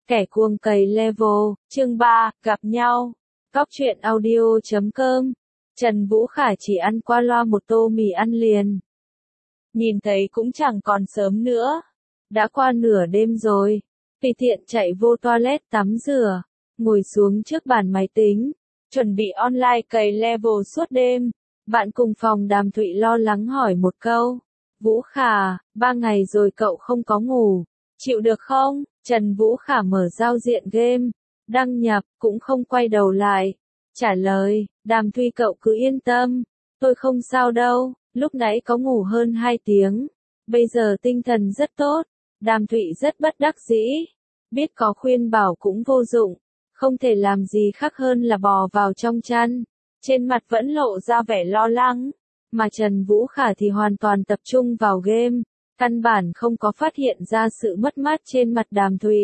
Kẻ cuồng cày level, chương 3, gặp nhau. Cóc truyện audio.com. Trần Vũ Khả chỉ ăn qua loa một tô mì ăn liền. Nhìn thấy cũng chẳng còn sớm nữa. Đã qua nửa đêm rồi. Tùy tiện chạy vô toilet tắm rửa. Ngồi xuống trước bàn máy tính. Chuẩn bị online cày level suốt đêm. Bạn cùng phòng Đàm Thụy lo lắng hỏi một câu. Vũ Khả, 3 ngày rồi cậu không có ngủ. Chịu được không? Trần Vũ Khả mở giao diện game. Đăng nhập, cũng không quay đầu lại. Trả lời, Đàm Thụy cậu cứ yên tâm. Tôi không sao đâu, lúc nãy có ngủ hơn 2 tiếng. Bây giờ tinh thần rất tốt. Đàm Thụy rất bất đắc dĩ. Biết có khuyên bảo cũng vô dụng. Không thể làm gì khác hơn là bò vào trong chăn. Trên mặt vẫn lộ ra vẻ lo lắng. Mà Trần Vũ Khả thì hoàn toàn tập trung vào game. Căn bản không có phát hiện ra sự mất mát trên mặt Đàm Thụy.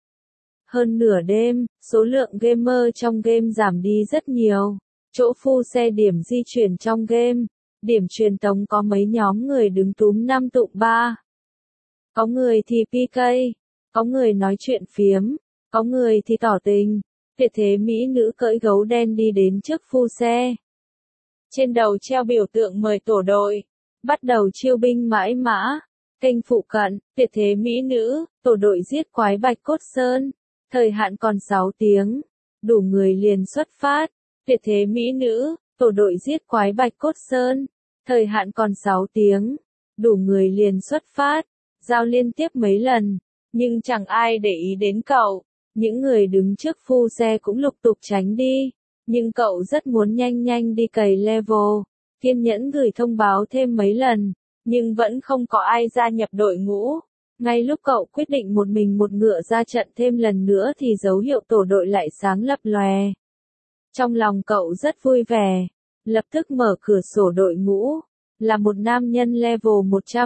Hơn nửa đêm, số lượng gamer trong game giảm đi rất nhiều. Chỗ phu xe điểm di chuyển trong game. Điểm truyền tống có mấy nhóm người đứng túm năm tụm ba. Có người thì PK. Có người nói chuyện phiếm. Có người thì tỏ tình. Tuyệt thế mỹ nữ cưỡi gấu đen đi đến trước phu xe. Trên đầu treo biểu tượng mời tổ đội. Bắt đầu chiêu binh mãi mã. Kênh phụ cận, tuyệt thế mỹ nữ, tổ đội giết quái Bạch Cốt Sơn. Thời hạn còn 6 tiếng. Đủ người liền xuất phát. Tuyệt thế mỹ nữ, tổ đội giết quái Bạch Cốt Sơn. Thời hạn còn 6 tiếng. Đủ người liền xuất phát. Giao liên tiếp mấy lần. Nhưng chẳng ai để ý đến cậu. Những người đứng trước phu xe cũng lục tục tránh đi. Nhưng cậu rất muốn nhanh nhanh đi cày level. Kiên nhẫn gửi thông báo thêm mấy lần. Nhưng vẫn không có ai gia nhập đội ngũ. Ngay lúc cậu quyết định một mình một ngựa ra trận thêm lần nữa thì dấu hiệu tổ đội lại sáng lập lòe. Trong lòng cậu rất vui vẻ. Lập tức mở cửa sổ đội ngũ. Là một nam nhân level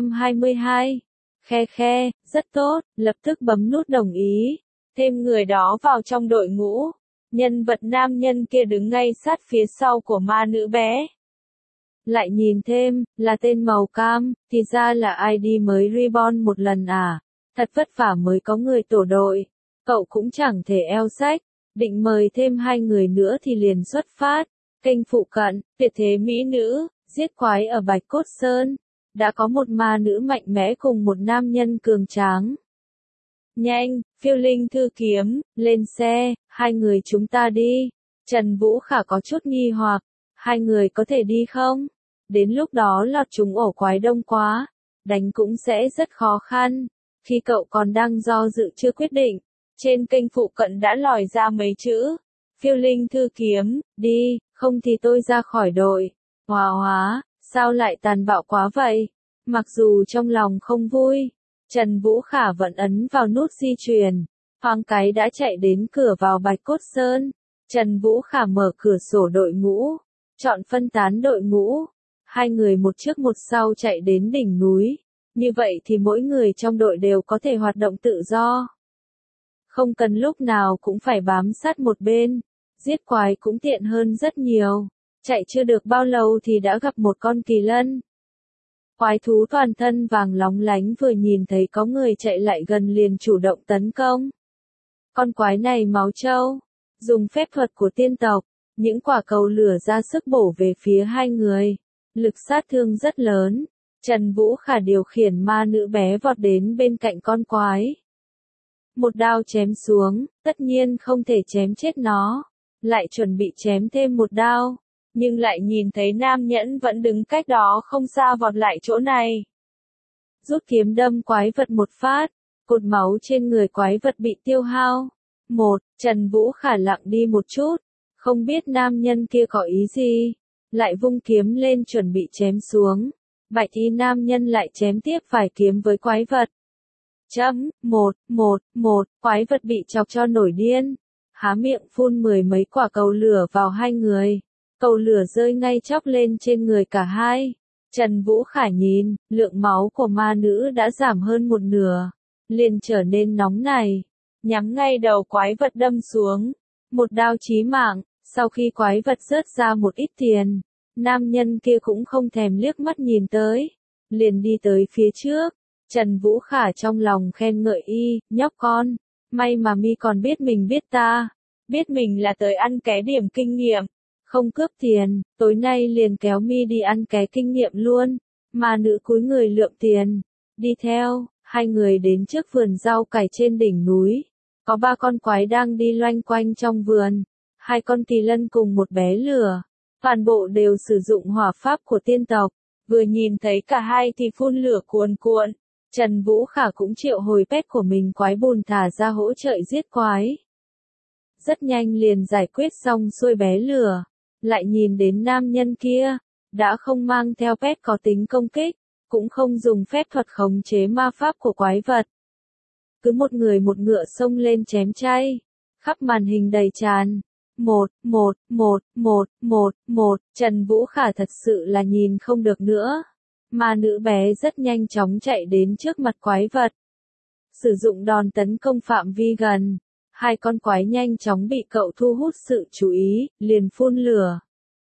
122. Khe khe, rất tốt, lập tức bấm nút đồng ý. Thêm người đó vào trong đội ngũ. Nhân vật nam nhân kia đứng ngay sát phía sau của ma nữ bé. Lại nhìn thêm, là tên màu cam, thì ra là ID mới reborn một lần à. Thật vất vả mới có người tổ đội. Cậu cũng chẳng thể eo sách. Định mời thêm 2 người nữa thì liền xuất phát. Kênh phụ cận, tuyệt thế mỹ nữ, giết quái ở Bạch Cốt Sơn. Đã có một ma nữ mạnh mẽ cùng một nam nhân cường tráng. Nhanh, phiêu linh thư kiếm, lên xe, 2 người chúng ta đi. Trần Vũ Khả có chút nghi hoặc. 2 người có thể đi không? Đến lúc đó lọt trúng ổ quái đông quá. Đánh cũng sẽ rất khó khăn. Khi cậu còn đang do dự chưa quyết định. Trên kênh phụ cận đã lòi ra mấy chữ. Phiêu linh thư kiếm, đi, không thì tôi ra khỏi đội. Hóa, sao lại tàn bạo quá vậy? Mặc dù trong lòng không vui. Trần Vũ Khả vẫn ấn vào nút di chuyển. Thoáng cái đã chạy đến cửa vào Bạch Cốt Sơn. Trần Vũ Khả mở cửa sổ đội ngũ. Chọn phân tán đội ngũ. 2 người một trước một sau chạy đến đỉnh núi. Như vậy thì mỗi người trong đội đều có thể hoạt động tự do. Không cần lúc nào cũng phải bám sát một bên. Giết quái cũng tiện hơn rất nhiều. Chạy chưa được bao lâu thì đã gặp một con kỳ lân. Quái thú toàn thân vàng lóng lánh vừa nhìn thấy có người chạy lại gần liền chủ động tấn công. Con quái này máu trâu. Dùng phép thuật của tiên tộc. Những quả cầu lửa ra sức bổ về phía 2 người. Lực sát thương rất lớn. Trần Vũ Khả điều khiển ma nữ bé vọt đến bên cạnh con quái. Một đao chém xuống, tất nhiên không thể chém chết nó. Lại chuẩn bị chém thêm một đao. Nhưng lại nhìn thấy nam nhẫn vẫn đứng cách đó không xa vọt lại chỗ này. Rút kiếm đâm quái vật một phát. Cột máu trên người quái vật bị tiêu hao. Trần Vũ Khả lặng đi một chút. Không biết nam nhân kia có ý gì. Lại vung kiếm lên chuẩn bị chém xuống. Bạch y nam nhân lại chém tiếp vài kiếm với quái vật. Quái vật bị chọc cho nổi điên. Há miệng phun 10 mấy quả cầu lửa vào 2 người. Cầu lửa rơi ngay chóc lên trên người cả hai. Trần Vũ Khả nhìn, lượng máu của ma nữ đã giảm hơn 1/2. Liền trở nên nóng này. Nhắm ngay đầu quái vật đâm xuống. Một đao chí mạng, sau khi quái vật rớt ra một ít tiền. Nam nhân kia cũng không thèm liếc mắt nhìn tới. Liền đi tới phía trước. Trần Vũ Khả trong lòng khen ngợi y, nhóc con. may mà mi còn biết mình biết ta, biết mình là tới ăn ké điểm kinh nghiệm, không cướp tiền, tối nay liền kéo mi đi ăn ké kinh nghiệm luôn, mà nữ cúi người lượm tiền, đi theo, hai người đến trước vườn rau cải trên đỉnh núi, có 3 con quái đang đi loanh quanh trong vườn, 2 con kỳ lân cùng một bé lửa, toàn bộ đều sử dụng hỏa pháp của tiên tộc, vừa nhìn thấy cả hai thì phun lửa cuồn cuộn. Trần Vũ Khả cũng triệu hồi pet của mình quái bùn thả ra hỗ trợ giết quái. Rất nhanh liền giải quyết xong xuôi bé lửa, lại nhìn đến nam nhân kia, đã không mang theo pet có tính công kích, cũng không dùng phép thuật khống chế ma pháp của quái vật. Cứ một người một ngựa xông lên chém chay, khắp màn hình đầy tràn. 1, Trần Vũ Khả thật sự là nhìn không được nữa. Mà nữ bé rất nhanh chóng chạy đến trước mặt quái vật. Sử dụng đòn tấn công phạm vi gần. 2 con quái nhanh chóng bị cậu thu hút sự chú ý, liền phun lửa.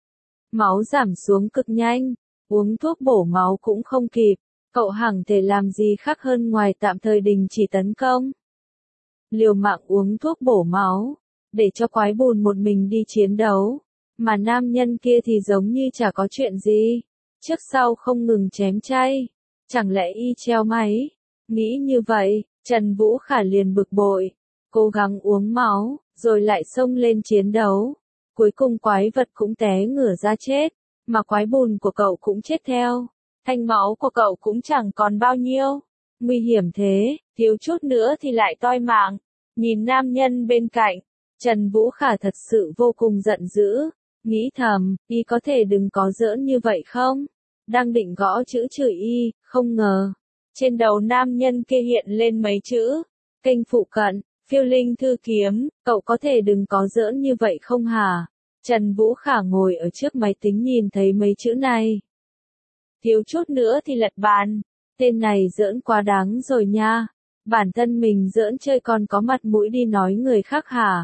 Máu giảm xuống cực nhanh, uống thuốc bổ máu cũng không kịp. Cậu hẳn thể làm gì khác hơn ngoài tạm thời đình chỉ tấn công. Liều mạng uống thuốc bổ máu, để cho quái bùn một mình đi chiến đấu. Mà nam nhân kia thì giống như chả có chuyện gì. Trước sau không ngừng chém chay, chẳng lẽ y treo máy? Nghĩ như vậy, Trần Vũ Khả liền bực bội, cố gắng uống máu, rồi lại xông lên chiến đấu. Cuối cùng quái vật cũng té ngửa ra chết, mà quái bùn của cậu cũng chết theo. Thanh máu của cậu cũng chẳng còn bao nhiêu. Nguy hiểm thế, thiếu chút nữa thì lại toi mạng. Nhìn nam nhân bên cạnh, Trần Vũ Khả thật sự vô cùng giận dữ. Nghĩ thầm, y có thể đừng có giỡn như vậy không? Đang định gõ chữ chửi y, không ngờ. Trên đầu nam nhân kia hiện lên mấy chữ. Kênh phụ cận, phiêu linh thư kiếm, cậu có thể đừng có giỡn như vậy không hả? Trần Vũ Khả ngồi ở trước máy tính nhìn thấy mấy chữ này. Thiếu chút nữa thì lật bàn. Tên này giỡn quá đáng rồi nha. Bản thân mình giỡn chơi còn có mặt mũi đi nói người khác hả?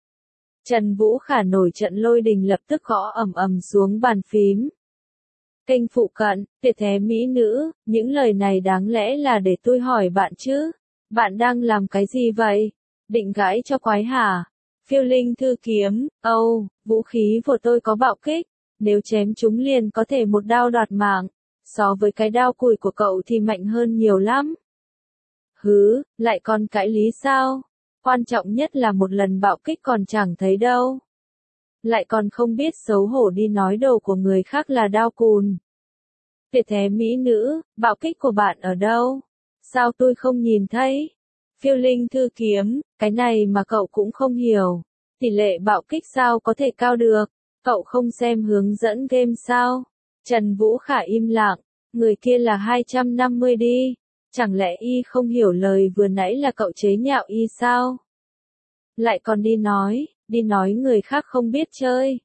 Trần Vũ Khả nổi trận lôi đình lập tức gõ ầm ầm xuống bàn phím. Kênh phụ cận, tuyệt thế mỹ nữ, những lời này đáng lẽ là để tôi hỏi bạn chứ. Bạn đang làm cái gì vậy? Định gãi cho quái hả? Phiêu linh thư kiếm, vũ khí của tôi có bạo kích, nếu chém chúng liền có thể một đao đoạt mạng. So với cái đao cùi của cậu thì mạnh hơn nhiều lắm. Hứ, lại còn cãi lý sao? Quan trọng nhất là một lần bạo kích còn chẳng thấy đâu. Lại còn không biết xấu hổ đi nói đồ của người khác là đao cùn. Tuyệt thế mỹ nữ, bạo kích của bạn ở đâu? Sao tôi không nhìn thấy? Phiêu linh thư kiếm, cái này mà cậu cũng không hiểu. Tỷ lệ bạo kích sao có thể cao được? Cậu không xem hướng dẫn game sao? Trần Vũ Khả im lặng, người kia là 250 đi. Chẳng lẽ y không hiểu lời vừa nãy là cậu chế nhạo y sao? Lại còn đi nói người khác không biết chơi.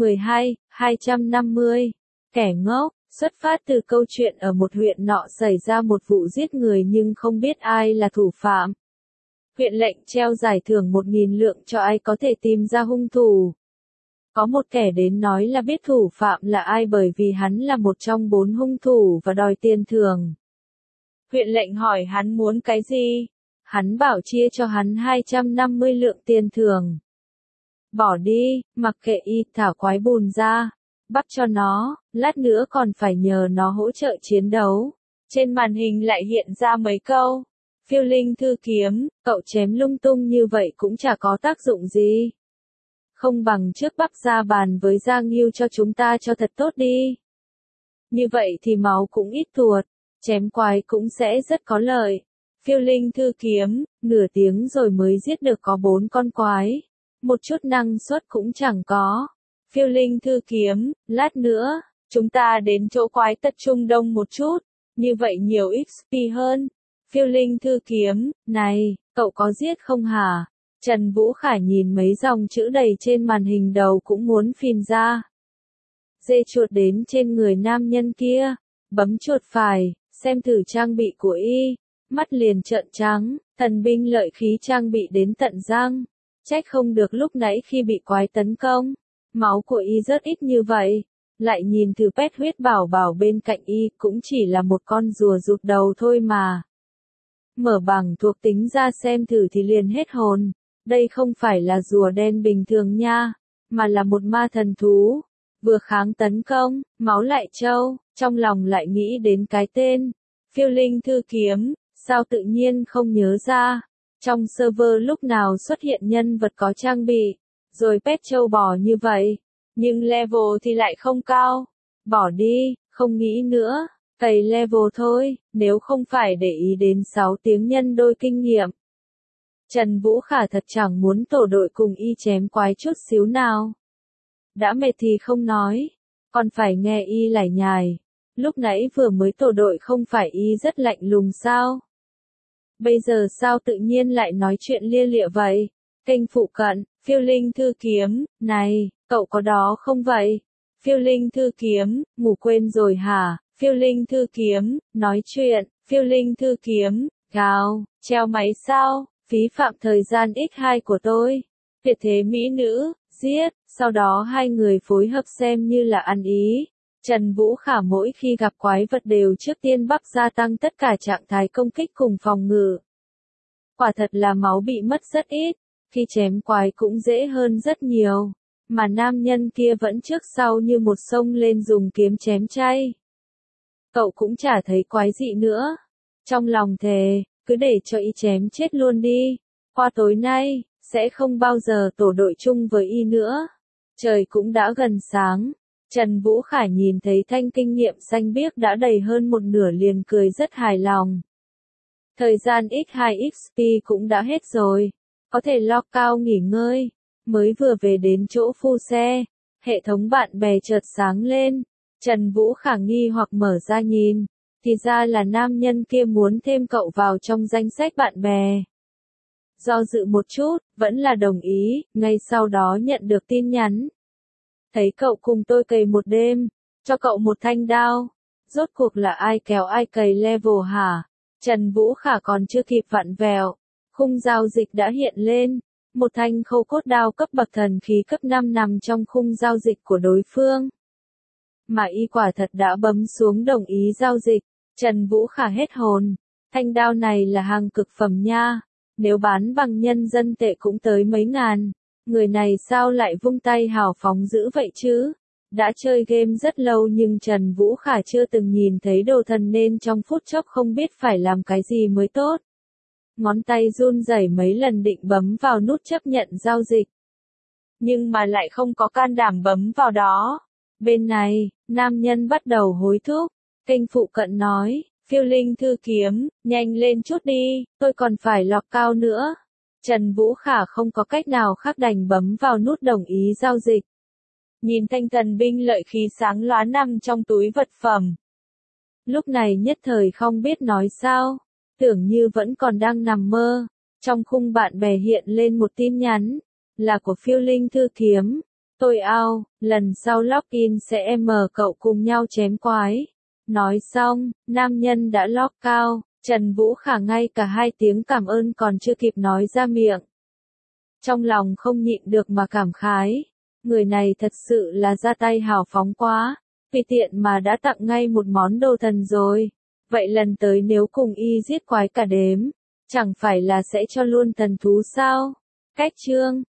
250, kẻ ngốc, xuất phát từ câu chuyện ở một huyện nọ xảy ra một vụ giết người nhưng không biết ai là thủ phạm. Huyện lệnh treo giải thưởng 1.000 lượng cho ai có thể tìm ra hung thủ. Có một kẻ đến nói là biết thủ phạm là ai bởi vì hắn là một trong 4 hung thủ và đòi tiền thưởng. Huyện lệnh hỏi hắn muốn cái gì? Hắn bảo chia cho hắn 250 lượng tiền thưởng. Bỏ đi, mặc kệ y, thả quái bùn ra. Bắt cho nó, lát nữa còn phải nhờ nó hỗ trợ chiến đấu. Trên màn hình lại hiện ra mấy câu. Phiêu linh thư kiếm, cậu chém lung tung như vậy cũng chả có tác dụng gì. Không bằng trước bắc ra bàn với Giang Nghiêu cho chúng ta cho thật tốt đi. Như vậy thì máu cũng ít tuột, chém quái cũng sẽ rất có lợi. Phiêu linh thư kiếm, nửa tiếng rồi mới giết được có 4 con quái. Một chút năng suất cũng chẳng có. Phiêu linh thư kiếm, lát nữa, chúng ta đến chỗ quái tập trung đông một chút, như vậy nhiều XP hơn. Phiêu linh thư kiếm, này, cậu có giết không hả? Trần Vũ Khả nhìn mấy dòng chữ đầy trên màn hình đầu cũng muốn phìn ra. Dê chuột đến trên người nam nhân kia, bấm chuột phải, xem thử trang bị của y, mắt liền trợn trắng, thần binh lợi khí trang bị đến tận răng. Trách không được lúc nãy khi bị quái tấn công, máu của y rất ít như vậy. Lại nhìn thử pet huyết bảo bảo bên cạnh y cũng chỉ là một con rùa rụt đầu thôi mà. mở bảng thuộc tính ra xem thử thì liền hết hồn. Đây không phải là rùa đen bình thường nha, mà là một ma thần thú. Vừa kháng tấn công, máu lại trâu, trong lòng lại nghĩ đến cái tên. Phiêu linh thư kiếm, sao tự nhiên không nhớ ra. Trong server lúc nào xuất hiện nhân vật có trang bị, rồi pet trâu bò như vậy. Nhưng level thì lại không cao. Bỏ đi, không nghĩ nữa. Cày level thôi, nếu không phải để ý đến 6 tiếng nhân đôi kinh nghiệm. Trần Vũ Khả thật chẳng muốn tổ đội cùng y chém quái chút xíu nào. Đã mệt thì không nói, còn phải nghe y lải nhải. Lúc nãy vừa mới tổ đội không phải y rất lạnh lùng sao? Bây giờ sao tự nhiên lại nói chuyện lia lịa vậy? Kênh phụ cận, phiêu linh thư kiếm, này, cậu có đó không vậy? Phiêu linh thư kiếm, ngủ quên rồi hả? Phiêu linh thư kiếm, nói chuyện, phiêu linh thư kiếm, gào, treo máy sao? Phí phạm thời gian x2 của tôi. Tuyệt thế mỹ nữ, giết, sau đó hai người phối hợp xem như là ăn ý. Trần Vũ Khả mỗi khi gặp quái vật đều trước tiên bắp gia tăng tất cả trạng thái công kích cùng phòng ngự. Quả thật là máu bị mất rất ít, khi chém quái cũng dễ hơn rất nhiều, mà nam nhân kia vẫn trước sau như một sông lên dùng kiếm chém chay. Cậu cũng chả thấy quái dị nữa. Trong lòng thề, cứ để cho y chém chết luôn đi. Qua tối nay, sẽ không bao giờ tổ đội chung với y nữa. Trời cũng đã gần sáng. Trần Vũ Khả nhìn thấy thanh kinh nghiệm xanh biếc đã đầy hơn một nửa liền cười rất hài lòng. Thời gian x2 XP cũng đã hết rồi. Có thể lock cao nghỉ ngơi. Mới vừa về đến chỗ phu xe. Hệ thống bạn bè chợt sáng lên. Trần Vũ Khả nghi hoặc mở ra nhìn. Thì ra là nam nhân kia muốn thêm cậu vào trong danh sách bạn bè. Do dự một chút, vẫn là đồng ý, ngay sau đó nhận được tin nhắn. Thấy cậu cùng tôi cày một đêm, cho cậu một thanh đao. Rốt cuộc là ai kéo ai cày level hả? Trần Vũ Khả còn chưa kịp vặn vẹo. Khung giao dịch đã hiện lên. Một thanh khâu cốt đao cấp bậc thần khí cấp 5 nằm trong khung giao dịch của đối phương. Mà y quả thật đã bấm xuống đồng ý giao dịch. Trần Vũ Khả hết hồn. Thanh đao này là hàng cực phẩm nha. Nếu bán bằng nhân dân tệ cũng tới mấy ngàn. Người này sao lại vung tay hào phóng dữ vậy chứ? Đã chơi game rất lâu nhưng Trần Vũ Khả chưa từng nhìn thấy đồ thần nên trong phút chốc không biết phải làm cái gì mới tốt. Ngón tay run rẩy mấy lần định bấm vào nút chấp nhận giao dịch. Nhưng mà lại không có can đảm bấm vào đó. Bên này, nam nhân bắt đầu hối thúc. Kênh phụ cận nói, phiêu linh thư kiếm, nhanh lên chút đi, tôi còn phải lọc cao nữa. Trần Vũ Khả không có cách nào khác đành bấm vào nút đồng ý giao dịch. Nhìn thanh thần binh lợi khí sáng lóa nằm trong túi vật phẩm. Lúc này nhất thời không biết nói sao, tưởng như vẫn còn đang nằm mơ. Trong khung bạn bè hiện lên một tin nhắn, là của phiêu linh thư kiếm. Tôi out, lần sau login sẽ mở cậu cùng nhau chém quái. Nói xong, nam nhân đã lock cao, Trần Vũ Khả ngay cả 2 tiếng cảm ơn còn chưa kịp nói ra miệng. Trong lòng không nhịn được mà cảm khái, người này thật sự là ra tay hào phóng quá, tùy tiện mà đã tặng ngay một món đồ thần rồi. Vậy lần tới nếu cùng y giết quái cả đếm, chẳng phải là sẽ cho luôn thần thú sao? Cách chương